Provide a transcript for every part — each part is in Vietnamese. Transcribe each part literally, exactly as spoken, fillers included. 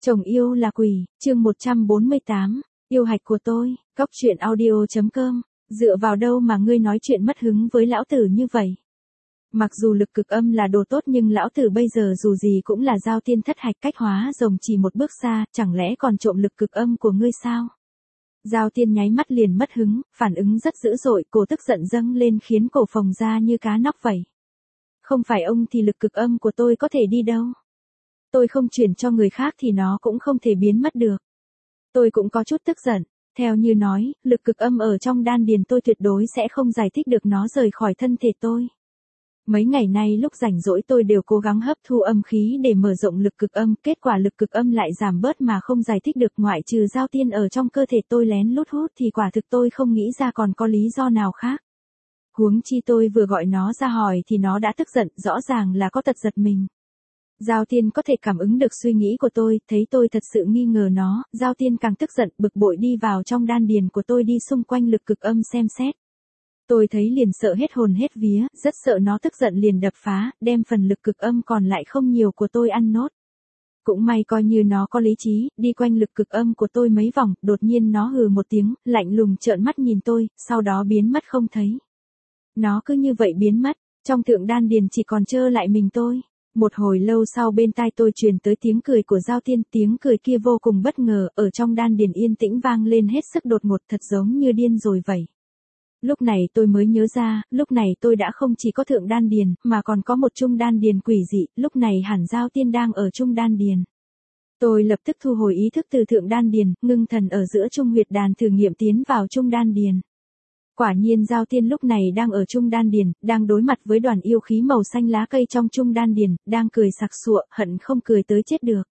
Chồng yêu là quỷ, chương một trăm bốn mươi tám, yêu hạch của tôi, góc truyện audio chấm com, dựa vào đâu mà ngươi nói chuyện mất hứng với lão tử như vậy? Mặc dù lực cực âm là đồ tốt nhưng lão tử bây giờ dù gì cũng là giao tiên thất hạch cách hóa rồng chỉ một bước xa, chẳng lẽ còn trộm lực cực âm của ngươi sao? Giao tiên nháy mắt liền mất hứng, phản ứng rất dữ dội, cổ tức giận dâng lên khiến cổ phồng ra như cá nóc vậy. Không phải ông thì lực cực âm của tôi có thể đi đâu? Tôi không chuyển cho người khác thì nó cũng không thể biến mất được. Tôi cũng có chút tức giận, theo như nói, lực cực âm ở trong đan điền tôi tuyệt đối sẽ không giải thích được nó rời khỏi thân thể tôi. Mấy ngày nay lúc rảnh rỗi tôi đều cố gắng hấp thu âm khí để mở rộng lực cực âm, kết quả lực cực âm lại giảm bớt mà không giải thích được, ngoại trừ giao tiên ở trong cơ thể tôi lén lút hút thì quả thực tôi không nghĩ ra còn có lý do nào khác. Huống chi tôi vừa gọi nó ra hỏi thì nó đã tức giận, rõ ràng là có tật giật mình. Giao tiên có thể cảm ứng được suy nghĩ của tôi, thấy tôi thật sự nghi ngờ nó, giao tiên càng tức giận, bực bội đi vào trong đan điền của tôi đi xung quanh lực cực âm xem xét. Tôi thấy liền sợ hết hồn hết vía, rất sợ nó tức giận liền đập phá, đem phần lực cực âm còn lại không nhiều của tôi ăn nốt. Cũng may coi như nó có lý trí, đi quanh lực cực âm của tôi mấy vòng, đột nhiên nó hừ một tiếng, lạnh lùng trợn mắt nhìn tôi, sau đó biến mất không thấy. Nó cứ như vậy biến mất, trong thượng đan điền chỉ còn trơ lại mình tôi. Một hồi lâu sau bên tai tôi truyền tới tiếng cười của giao tiên, tiếng cười kia vô cùng bất ngờ, ở trong đan điền yên tĩnh vang lên hết sức đột ngột, thật giống như điên rồi vậy. Lúc này tôi mới nhớ ra, lúc này tôi đã không chỉ có thượng đan điền, mà còn có một trung đan điền quỷ dị, lúc này hẳn giao tiên đang ở trung đan điền. Tôi lập tức thu hồi ý thức từ thượng đan điền, ngưng thần ở giữa trung huyệt đàn thử nghiệm tiến vào trung đan điền. Quả nhiên giao tiên lúc này đang ở trung đan điền, đang đối mặt với đoàn yêu khí màu xanh lá cây trong trung đan điền, đang cười sặc sụa, hận không cười tới chết được.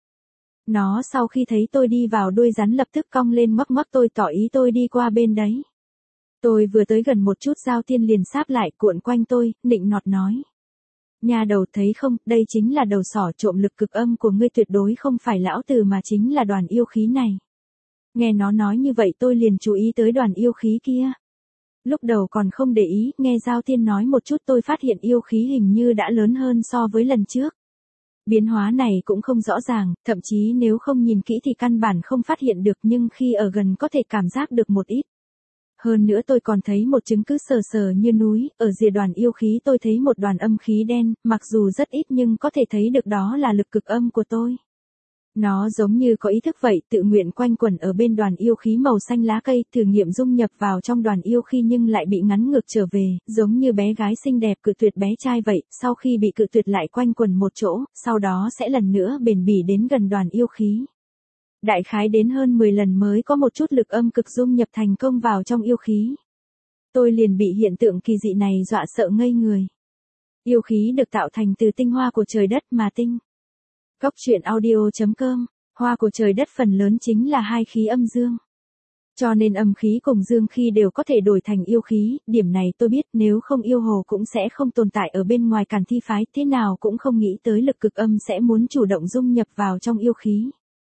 Nó sau khi thấy tôi đi vào đuôi rắn lập tức cong lên ngoắc ngoắc tôi tỏ ý tôi đi qua bên đấy. Tôi vừa tới gần một chút giao tiên liền sáp lại cuộn quanh tôi, nịnh nọt nói. Nhà đầu thấy không, đây chính là đầu sỏ trộm lực cực âm của ngươi, tuyệt đối không phải lão tử mà chính là đoàn yêu khí này. Nghe nó nói như vậy tôi liền chú ý tới đoàn yêu khí kia. Lúc đầu còn không để ý, nghe giao tiên nói một chút tôi phát hiện yêu khí hình như đã lớn hơn so với lần trước. Biến hóa này cũng không rõ ràng, thậm chí nếu không nhìn kỹ thì căn bản không phát hiện được, nhưng khi ở gần có thể cảm giác được một ít. Hơn nữa tôi còn thấy một chứng cứ sờ sờ như núi, ở rìa đoàn yêu khí tôi thấy một đoàn âm khí đen, mặc dù rất ít nhưng có thể thấy được đó là lực cực âm của tôi. Nó giống như có ý thức vậy, tự nguyện quanh quẩn ở bên đoàn yêu khí màu xanh lá cây, thử nghiệm dung nhập vào trong đoàn yêu khí nhưng lại bị ngắn ngược trở về, giống như bé gái xinh đẹp cự tuyệt bé trai vậy, sau khi bị cự tuyệt lại quanh quẩn một chỗ, sau đó sẽ lần nữa bền bỉ đến gần đoàn yêu khí. Đại khái đến hơn mười lần mới có một chút lực âm cực dung nhập thành công vào trong yêu khí. Tôi liền bị hiện tượng kỳ dị này dọa sợ ngây người. Yêu khí được tạo thành từ tinh hoa của trời đất mà tinh. Góc truyện audio chấm com, hoa của trời đất phần lớn chính là hai khí âm dương. Cho nên âm khí cùng dương khí đều có thể đổi thành yêu khí, điểm này tôi biết, nếu không yêu hồ cũng sẽ không tồn tại ở bên ngoài Càn Thi phái, thế nào cũng không nghĩ tới lực cực âm sẽ muốn chủ động dung nhập vào trong yêu khí.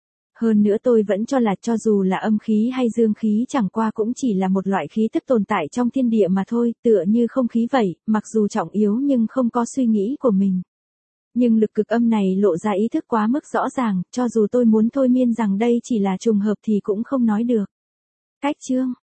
Hơn nữa tôi vẫn cho là cho dù là âm khí hay dương khí chẳng qua cũng chỉ là một loại khí tức tồn tại trong thiên địa mà thôi, tựa như không khí vậy, mặc dù trọng yếu nhưng không có suy nghĩ của mình. Nhưng lực cực âm này lộ ra ý thức quá mức rõ ràng, cho dù tôi muốn thôi miên rằng đây chỉ là trùng hợp thì cũng không nói được. Cách chương